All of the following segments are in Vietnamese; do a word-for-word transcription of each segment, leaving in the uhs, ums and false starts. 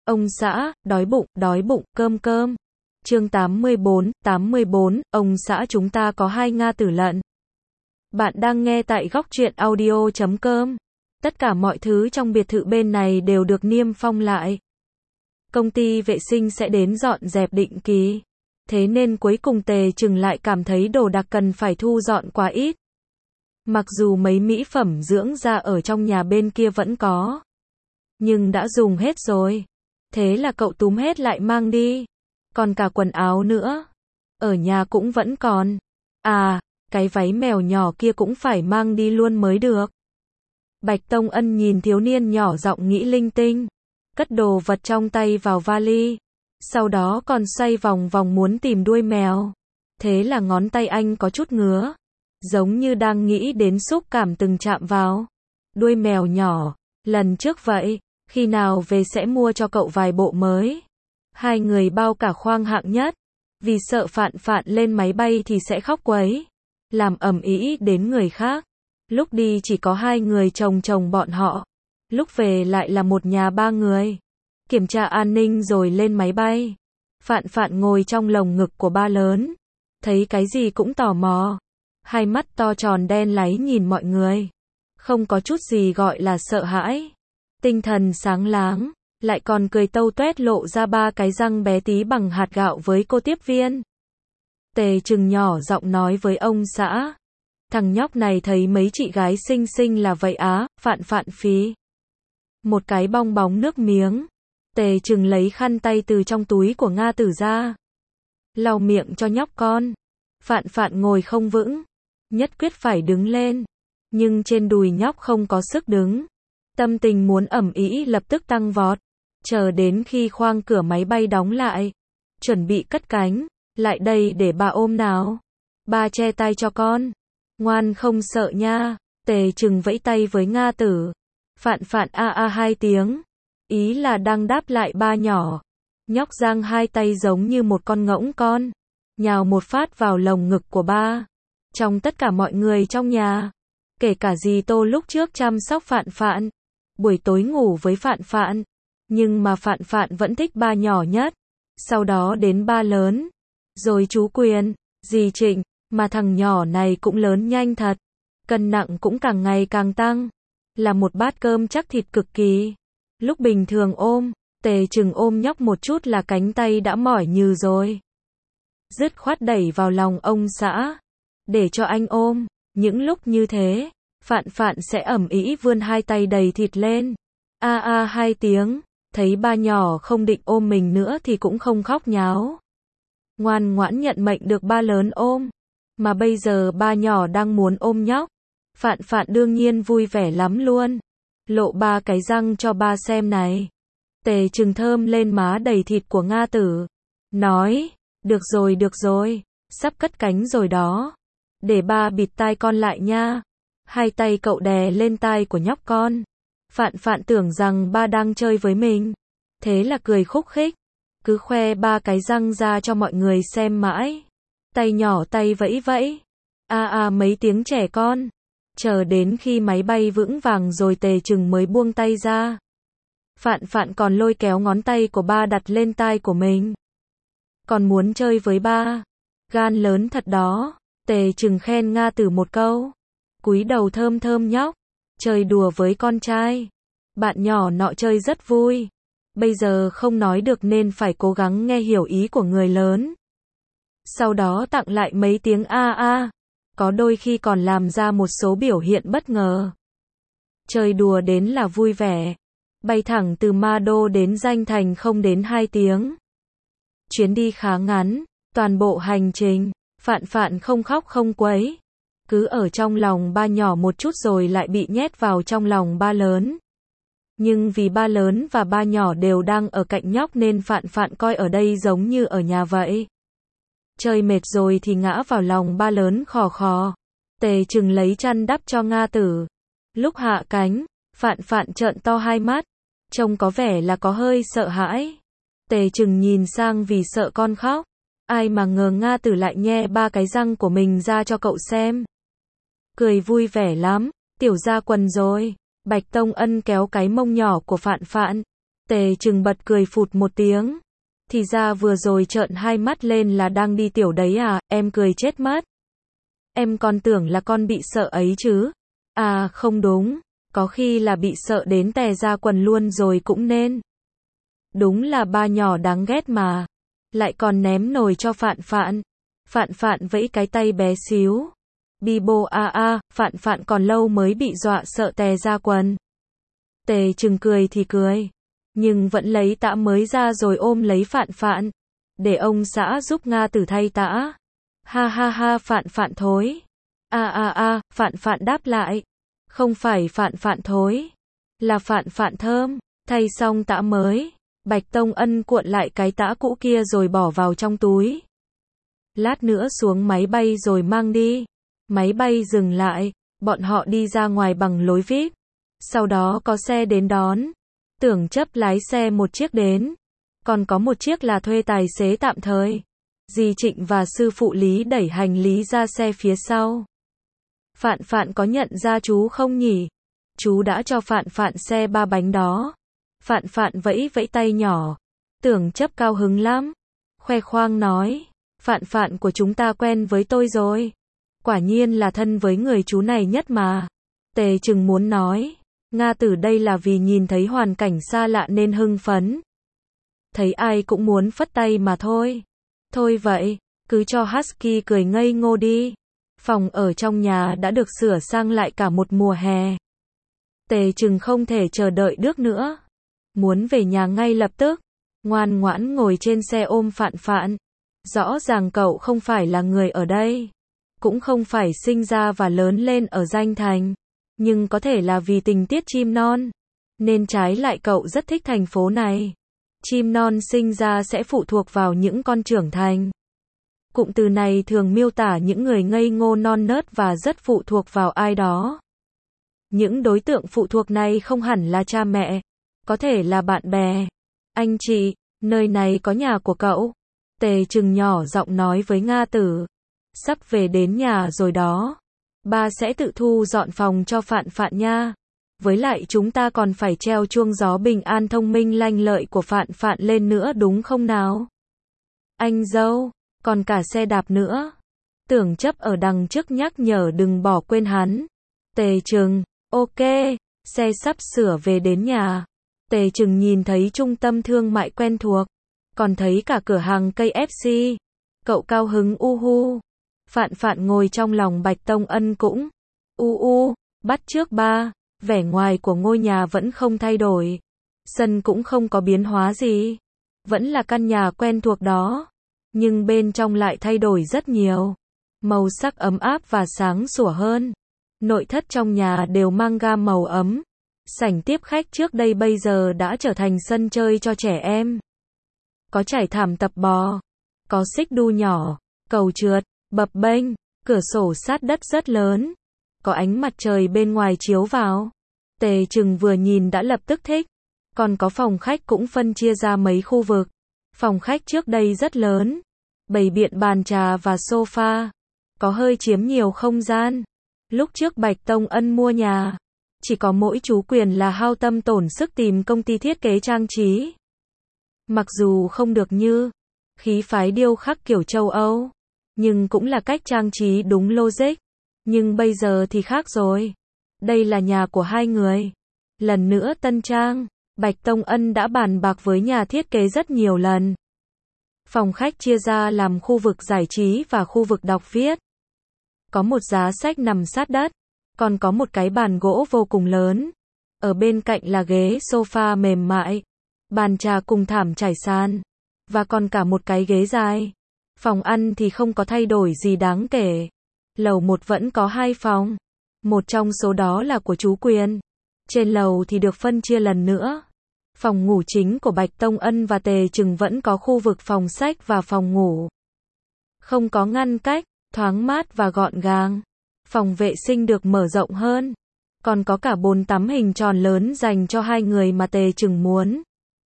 Ông xã, đói bụng, đói bụng, cơm cơm. Chương tám mươi bốn, tám mươi bốn, ông xã chúng ta có hai Nga tử lận. Bạn đang nghe tại góc truyện audio chấm com. Tất cả mọi thứ trong biệt thự bên này đều được niêm phong lại. Công ty vệ sinh sẽ đến dọn dẹp định kỳ. Thế nên cuối cùng Tề Trừng lại cảm thấy đồ đạc cần phải thu dọn quá ít. Mặc dù mấy mỹ phẩm dưỡng da ở trong nhà bên kia vẫn có, nhưng đã dùng hết rồi. Thế là cậu túm hết lại mang đi. Còn cả quần áo nữa. Ở nhà cũng vẫn còn. À, cái váy mèo nhỏ kia cũng phải mang đi luôn mới được. Bạch Tông Ân nhìn thiếu niên nhỏ giọng nghĩ linh tinh. Cất đồ vật trong tay vào vali. Sau đó còn xoay vòng vòng muốn tìm đuôi mèo. Thế là ngón tay anh có chút ngứa. Giống như đang nghĩ đến xúc cảm từng chạm vào đuôi mèo nhỏ. Lần trước vậy, khi nào về sẽ mua cho cậu vài bộ mới. Hai người bao cả khoang hạng nhất. Vì sợ Phạn Phạn lên máy bay thì sẽ khóc quấy. Làm ầm ĩ đến người khác. Lúc đi chỉ có hai người chồng chồng bọn họ. Lúc về lại là một nhà ba người. Kiểm tra an ninh rồi lên máy bay. Phạn Phạn ngồi trong lồng ngực của ba lớn. Thấy cái gì cũng tò mò. Hai mắt to tròn đen láy nhìn mọi người. Không có chút gì gọi là sợ hãi. Tinh thần sáng láng. Lại còn cười tâu tuét lộ ra ba cái răng bé tí bằng hạt gạo với cô tiếp viên. Tề Trừng nhỏ giọng nói với ông xã. Thằng nhóc này thấy mấy chị gái xinh xinh là vậy á, Phạn Phạn phí. Một cái bong bóng nước miếng. Tề Trừng lấy khăn tay từ trong túi của Nga Tử ra. Lau miệng cho nhóc con. Phạn Phạn ngồi không vững. Nhất quyết phải đứng lên. Nhưng trên đùi nhóc không có sức đứng. Tâm tình muốn ầm ĩ lập tức tăng vọt. Chờ đến khi khoang cửa máy bay đóng lại. Chuẩn bị cất cánh. Lại đây để bà ôm nào. Ba che tay cho con. Ngoan không sợ nha. Tề Trừng vẫy tay với Nga Tử. Phạn Phạn a a hai tiếng. Ý là đang đáp lại ba nhỏ. Nhóc giang hai tay giống như một con ngỗng con. Nhào một phát vào lồng ngực của ba. Trong tất cả mọi người trong nhà. Kể cả dì Tô lúc trước chăm sóc Phạn Phạn. Buổi tối ngủ với Phạn Phạn. Nhưng mà Phạn Phạn vẫn thích ba nhỏ nhất. Sau đó đến ba lớn. Rồi chú Quyền, dì Trịnh. Mà thằng nhỏ này cũng lớn nhanh thật. Cân nặng cũng càng ngày càng tăng. Là một bát cơm chắc thịt cực kỳ. Lúc bình thường ôm, Tề Trừng ôm nhóc một chút là cánh tay đã mỏi nhừ rồi. Dứt khoát đẩy vào lòng ông xã. Để cho anh ôm. Những lúc như thế, Phạn Phạn sẽ ẩm ĩ vươn hai tay đầy thịt lên. A a hai tiếng. Thấy ba nhỏ không định ôm mình nữa thì cũng không khóc nháo. Ngoan ngoãn nhận mệnh được ba lớn ôm. Mà bây giờ ba nhỏ đang muốn ôm nhóc. Phạn Phạn đương nhiên vui vẻ lắm luôn. Lộ ba cái răng cho ba xem này. Tề Trừng thơm lên má đầy thịt của Nga Tử. Nói, được rồi được rồi, sắp cất cánh rồi đó. Để ba bịt tai con lại nha. Hai tay cậu đè lên tai của nhóc con. Phạn Phạn tưởng rằng ba đang chơi với mình. Thế là cười khúc khích. Cứ khoe ba cái răng ra cho mọi người xem mãi. Tay nhỏ tay vẫy vẫy. A a mấy tiếng trẻ con. Chờ đến khi máy bay vững vàng rồi Tề Trừng mới buông tay ra. Phạn Phạn còn lôi kéo ngón tay của ba đặt lên tai của mình. Còn muốn chơi với ba. Gan lớn thật đó. Tề Trừng khen Nga Tử một câu. Cúi đầu thơm thơm nhóc. Chơi đùa với con trai. Bạn nhỏ nọ chơi rất vui. Bây giờ không nói được nên phải cố gắng nghe hiểu ý của người lớn. Sau đó tặng lại mấy tiếng a a. Có đôi khi còn làm ra một số biểu hiện bất ngờ. Chơi đùa đến là vui vẻ. Bay thẳng từ Ma Đô đến Danh Thành không đến hai tiếng. Chuyến đi khá ngắn. Toàn bộ hành trình, Phạn Phạn không khóc không quấy. Cứ ở trong lòng ba nhỏ một chút rồi lại bị nhét vào trong lòng ba lớn. Nhưng vì ba lớn và ba nhỏ đều đang ở cạnh nhóc nên Phạn Phạn coi ở đây giống như ở nhà vậy. Chơi mệt rồi thì ngã vào lòng ba lớn khò khò. Tề Trừng lấy chăn đắp cho Nga Tử. Lúc hạ cánh, Phạn Phạn trợn to hai mắt. Trông có vẻ là có hơi sợ hãi. Tề Trừng nhìn sang vì sợ con khóc. Ai mà ngờ Nga Tử lại nhe ba cái răng của mình ra cho cậu xem. Cười vui vẻ lắm. Tiểu ra quần rồi. Bạch Tông Ân kéo cái mông nhỏ của Phạn Phạn. Tề Trừng bật cười phụt một tiếng. Thì ra vừa rồi trợn hai mắt lên là đang đi tiểu đấy à, em cười chết mất. Em còn tưởng là con bị sợ ấy chứ. À không đúng, có khi là bị sợ đến tè ra quần luôn rồi cũng nên. Đúng là ba nhỏ đáng ghét mà. Lại còn ném nồi cho Phạn Phạn. Phạn Phạn vẫy cái tay bé xíu. Bi bô a a, Phạn Phạn còn lâu mới bị dọa sợ tè ra quần. Tề Trừng cười thì cười. Nhưng vẫn lấy tã mới ra rồi ôm lấy Phạn Phạn. Để ông xã giúp Nga Tử thay tã. Ha ha ha, Phạn Phạn thối. A a a, Phạn Phạn đáp lại. Không phải Phạn Phạn thối. Là Phạn Phạn thơm. Thay xong tã mới. Bạch Tông Ân cuộn lại cái tã cũ kia rồi bỏ vào trong túi. Lát nữa xuống máy bay rồi mang đi. Máy bay dừng lại. Bọn họ đi ra ngoài bằng lối vi ai pi. Sau đó có xe đến đón. Tưởng Chấp lái xe một chiếc đến. Còn có một chiếc là thuê tài xế tạm thời. Dì Trịnh và sư phụ Lý đẩy hành lý ra xe phía sau. Phạn Phạn có nhận ra chú không nhỉ? Chú đã cho Phạn Phạn xe ba bánh đó. Phạn Phạn vẫy vẫy tay nhỏ. Tưởng Chấp cao hứng lắm. Khoe khoang nói. Phạn Phạn của chúng ta quen với tôi rồi. Quả nhiên là thân với người chú này nhất mà. Tề Trừng muốn nói. Nga Tử đây là vì nhìn thấy hoàn cảnh xa lạ nên hưng phấn. Thấy ai cũng muốn phất tay mà thôi. Thôi vậy, cứ cho Husky cười ngây ngô đi. Phòng ở trong nhà đã được sửa sang lại cả một mùa hè. Tề Trừng không thể chờ đợi được nữa. Muốn về nhà ngay lập tức. Ngoan ngoãn ngồi trên xe ôm Phạn Phạn. Rõ ràng cậu không phải là người ở đây. Cũng không phải sinh ra và lớn lên ở Danh Thành. Nhưng có thể là vì tình tiết chim non. Nên trái lại cậu rất thích thành phố này. Chim non sinh ra sẽ phụ thuộc vào những con trưởng thành. Cụm từ này thường miêu tả những người ngây ngô non nớt và rất phụ thuộc vào ai đó. Những đối tượng phụ thuộc này không hẳn là cha mẹ. Có thể là bạn bè. Anh chị, nơi này có nhà của cậu. Tề Trừng nhỏ giọng nói với Nga Tử. Sắp về đến nhà rồi đó. Ba sẽ tự thu dọn phòng cho Phạn Phạn nha. Với lại chúng ta còn phải treo chuông gió bình an thông minh lanh lợi của Phạn Phạn lên nữa đúng không nào? Anh dâu, còn cả xe đạp nữa. Tưởng Chấp ở đằng trước nhắc nhở đừng bỏ quên hắn. Tề Trừng, ok, xe sắp sửa về đến nhà. Tề Trừng nhìn thấy trung tâm thương mại quen thuộc. Còn thấy cả cửa hàng cây ép xê. Cậu cao hứng u hu. Phạn Phạn ngồi trong lòng Bạch Tông Ân cũng u u, bắt chước ba. Vẻ ngoài của ngôi nhà vẫn không thay đổi. Sân cũng không có biến hóa gì. Vẫn là căn nhà quen thuộc đó. Nhưng bên trong lại thay đổi rất nhiều. Màu sắc ấm áp và sáng sủa hơn. Nội thất trong nhà đều mang gam màu ấm. Sảnh tiếp khách trước đây bây giờ đã trở thành sân chơi cho trẻ em. Có trải thảm tập bò. Có xích đu nhỏ. Cầu trượt, bập bênh. Cửa sổ sát đất rất lớn. Có ánh mặt trời bên ngoài chiếu vào. Tề Trừng vừa nhìn đã lập tức thích. Còn có phòng khách cũng phân chia ra mấy khu vực. Phòng khách trước đây rất lớn. Bày biện bàn trà và sofa. Có hơi chiếm nhiều không gian. Lúc trước Bạch Tông Ân mua nhà. Chỉ có mỗi chú Quyền là hao tâm tổn sức tìm công ty thiết kế trang trí. Mặc dù không được như khí phái điêu khắc kiểu châu Âu. Nhưng cũng là cách trang trí đúng logic. Nhưng bây giờ thì khác rồi. Đây là nhà của hai người. Lần nữa tân trang. Bạch Tông Ân đã bàn bạc với nhà thiết kế rất nhiều lần. Phòng khách chia ra làm khu vực giải trí và khu vực đọc viết. Có một giá sách nằm sát đất. Còn có một cái bàn gỗ vô cùng lớn. Ở bên cạnh là ghế sofa mềm mại. Bàn trà cùng thảm trải sàn. Và còn cả một cái ghế dài. Phòng ăn thì không có thay đổi gì đáng kể. Lầu một vẫn có hai phòng. Một trong số đó là của chú Quyền. Trên lầu thì được phân chia lần nữa. Phòng ngủ chính của Bạch Tông Ân và Tề Trừng vẫn có khu vực phòng sách và phòng ngủ. Không có ngăn cách, thoáng mát và gọn gàng. Phòng vệ sinh được mở rộng hơn. Còn có cả bồn tắm hình tròn lớn dành cho hai người mà Tề Trừng muốn.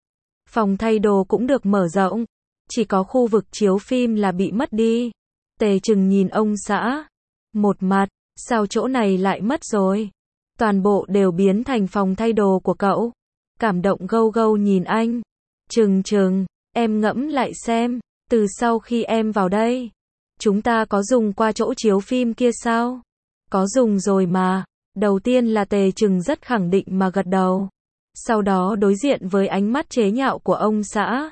Phòng thay đồ cũng được mở rộng. Chỉ có khu vực chiếu phim là bị mất đi. Tề Trừng nhìn ông xã. Một mặt, sao chỗ này lại mất rồi? Toàn bộ đều biến thành phòng thay đồ của cậu. cảm động gâu gâu nhìn anh. Trừng trừng, em ngẫm lại xem, từ sau khi em vào đây, chúng ta có dùng qua chỗ chiếu phim kia sao? Có dùng rồi mà. Đầu tiên là Tề Trừng rất khẳng định mà gật đầu. Sau đó đối diện với ánh mắt chế nhạo của ông xã.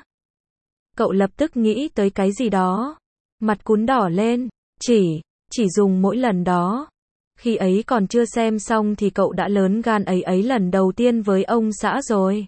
Cậu lập tức nghĩ tới cái gì đó. Mặt cún đỏ lên. Chỉ, chỉ dùng mỗi lần đó. Khi ấy còn chưa xem xong thì cậu đã lớn gan ấy ấy lần đầu tiên với ông xã rồi.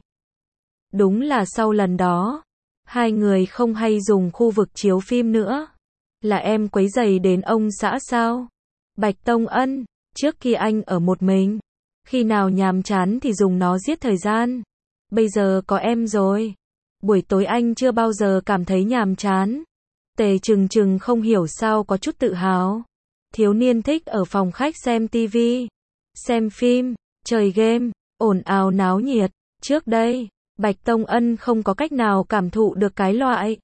Đúng là sau lần đó, hai người không hay dùng khu vực chiếu phim nữa. Là em quấy rầy đến ông xã sao? Bạch Tông Ân, trước kia anh ở một mình. Khi nào nhàm chán thì dùng nó giết thời gian. Bây giờ có em rồi. Buổi tối anh chưa bao giờ cảm thấy nhàm chán. Tề Trừng Trừng không hiểu sao có chút tự hào. Thiếu niên thích ở phòng khách xem tivi, xem phim, chơi game, ồn ào náo nhiệt. Trước đây, Bạch Tông Ân không có cách nào cảm thụ được cái loại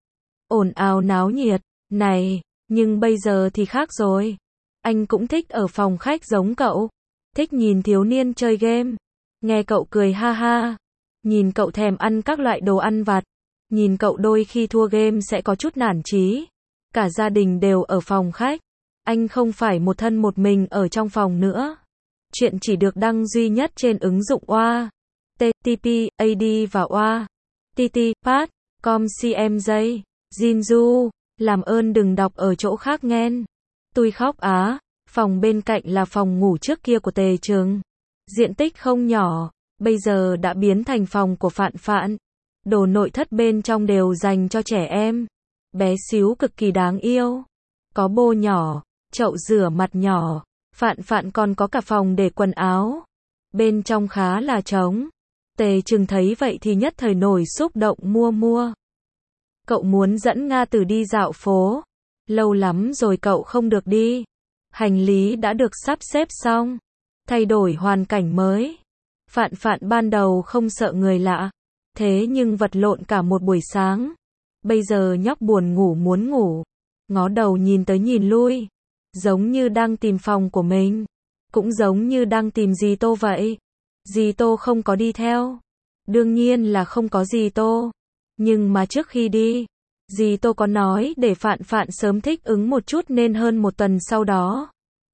ồn ào náo nhiệt này, nhưng bây giờ thì khác rồi. Anh cũng thích ở phòng khách giống cậu, thích nhìn thiếu niên chơi game, nghe cậu cười ha ha, nhìn cậu thèm ăn các loại đồ ăn vặt, nhìn cậu đôi khi thua game sẽ có chút nản chí. Cả gia đình đều ở phòng khách, anh không phải một thân một mình ở trong phòng nữa. Chuyện chỉ được đăng duy nhất trên ứng dụng oa, T T P, A D và oa, T T, Pad, com C M J, Jinju, làm ơn đừng đọc ở chỗ khác nghen. Tôi khóc á, phòng bên cạnh là phòng ngủ trước kia của Tề Trừng. Diện tích không nhỏ, bây giờ đã biến thành phòng của Phạn Phạn. Đồ nội thất bên trong đều dành cho trẻ em. Bé xíu cực kỳ đáng yêu. Có bô nhỏ, chậu rửa mặt nhỏ, Phạn Phạn còn có cả phòng để quần áo. Bên trong khá là trống. Tề Trừng thấy vậy thì nhất thời nổi xúc động mua mua. Cậu muốn dẫn Nga Tử đi dạo phố. Lâu lắm rồi cậu không được đi. Hành lý đã được sắp xếp xong. Thay đổi hoàn cảnh mới. Phạn Phạn ban đầu không sợ người lạ. Thế nhưng vật lộn cả một buổi sáng. Bây giờ nhóc buồn ngủ muốn ngủ. Ngó đầu nhìn tới nhìn lui. Giống như đang tìm phòng của mình. Cũng giống như đang tìm dì Tô vậy. Dì Tô không có đi theo. Đương nhiên là không có dì Tô. Nhưng mà trước khi đi, dì Tô có nói để Phạn Phạn sớm thích ứng một chút nên hơn một tuần sau đó.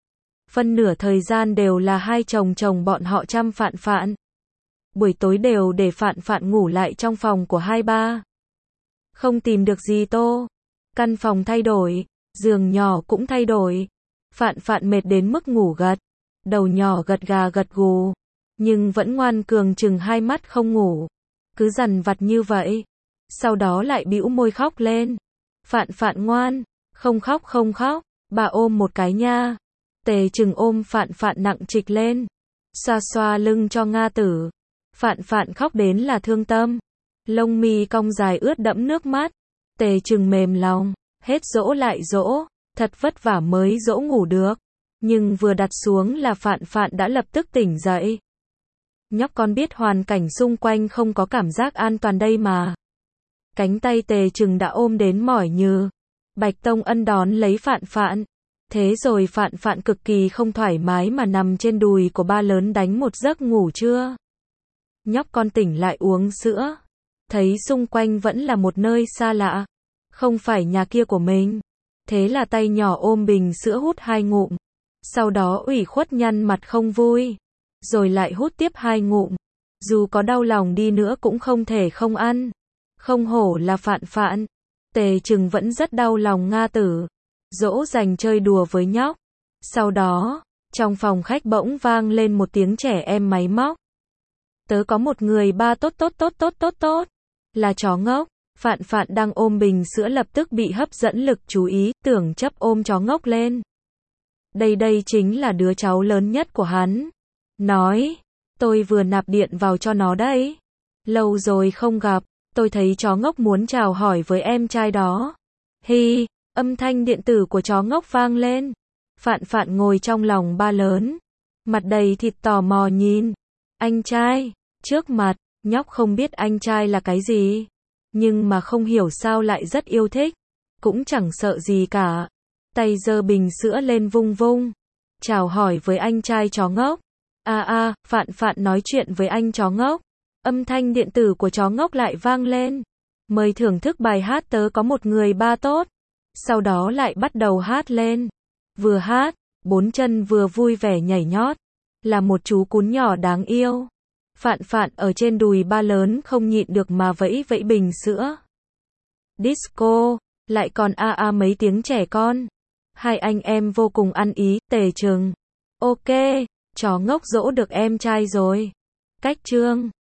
Phân nửa thời gian đều là hai chồng chồng bọn họ chăm Phạn Phạn. Buổi tối đều để Phạn Phạn ngủ lại trong phòng của hai ba. Không tìm được dì Tô. Căn phòng thay đổi, giường nhỏ cũng thay đổi. Phạn Phạn mệt đến mức ngủ gật. Đầu nhỏ gật gà gật gù. Nhưng vẫn ngoan cường chừng hai mắt không ngủ. Cứ dằn vặt như vậy. Sau đó lại bĩu môi khóc lên. Phạn Phạn ngoan. Không khóc không khóc. Bà ôm một cái nha. Tề Trừng ôm Phạn Phạn nặng trịch lên. Xoa xoa lưng cho Nga Tử. Phạn Phạn khóc đến là thương tâm. Lông mi cong dài ướt đẫm nước mắt. Tề Trừng mềm lòng. Hết dỗ lại dỗ. Thật vất vả mới dỗ ngủ được. Nhưng vừa đặt xuống là Phạn Phạn đã lập tức tỉnh dậy. Nhóc con biết hoàn cảnh xung quanh không có cảm giác an toàn đây mà. Cánh tay Tề Trừng đã ôm đến mỏi như. Bạch Tông Ân đón lấy Phạn Phạn. Thế rồi Phạn Phạn cực kỳ không thoải mái mà nằm trên đùi của ba lớn đánh một giấc ngủ trưa. Nhóc con tỉnh lại uống sữa. Thấy xung quanh vẫn là một nơi xa lạ. Không phải nhà kia của mình. Thế là tay nhỏ ôm bình sữa hút hai ngụm. Sau đó ủy khuất nhăn mặt không vui. Rồi lại hút tiếp hai ngụm. Dù có đau lòng đi nữa cũng không thể không ăn. Không hổ là Phạn Phạn. Tề Trừng vẫn rất đau lòng Nga Tử. Dỗ dành chơi đùa với nhóc. Sau đó, trong phòng khách bỗng vang lên một tiếng trẻ em máy móc. Tớ có một người ba tốt tốt tốt tốt tốt tốt. Là chó ngốc. Phạn Phạn đang ôm bình sữa lập tức bị hấp dẫn lực chú ý, tưởng chấp ôm chó ngốc lên. Đây đây chính là đứa cháu lớn nhất của hắn. Nói, tôi vừa nạp điện vào cho nó đấy. Lâu rồi không gặp, tôi thấy chó ngốc muốn chào hỏi với em trai đó. Hi, âm thanh điện tử của chó ngốc vang lên. Phạn Phạn ngồi trong lòng ba lớn. Mặt đầy thịt tò mò nhìn. Anh trai, trước mặt, nhóc không biết anh trai là cái gì. Nhưng mà không hiểu sao lại rất yêu thích. Cũng chẳng sợ gì cả. Tay giơ bình sữa lên vung vung. Chào hỏi với anh trai chó ngốc. À à, Phạn Phạn nói chuyện với anh chó ngốc. Âm thanh điện tử của chó ngốc lại vang lên. Mời thưởng thức bài hát Tớ có một người ba tốt. Sau đó lại bắt đầu hát lên. Vừa hát, bốn chân vừa vui vẻ nhảy nhót. Là một chú cún nhỏ đáng yêu. Phạn phạn ở trên đùi ba lớn không nhịn được mà vẫy vẫy bình sữa. Disco, lại còn a a mấy tiếng trẻ con. Hai anh em vô cùng ăn ý, Tề Trừng. Ok, chó ngốc dỗ được em trai rồi. Cách chương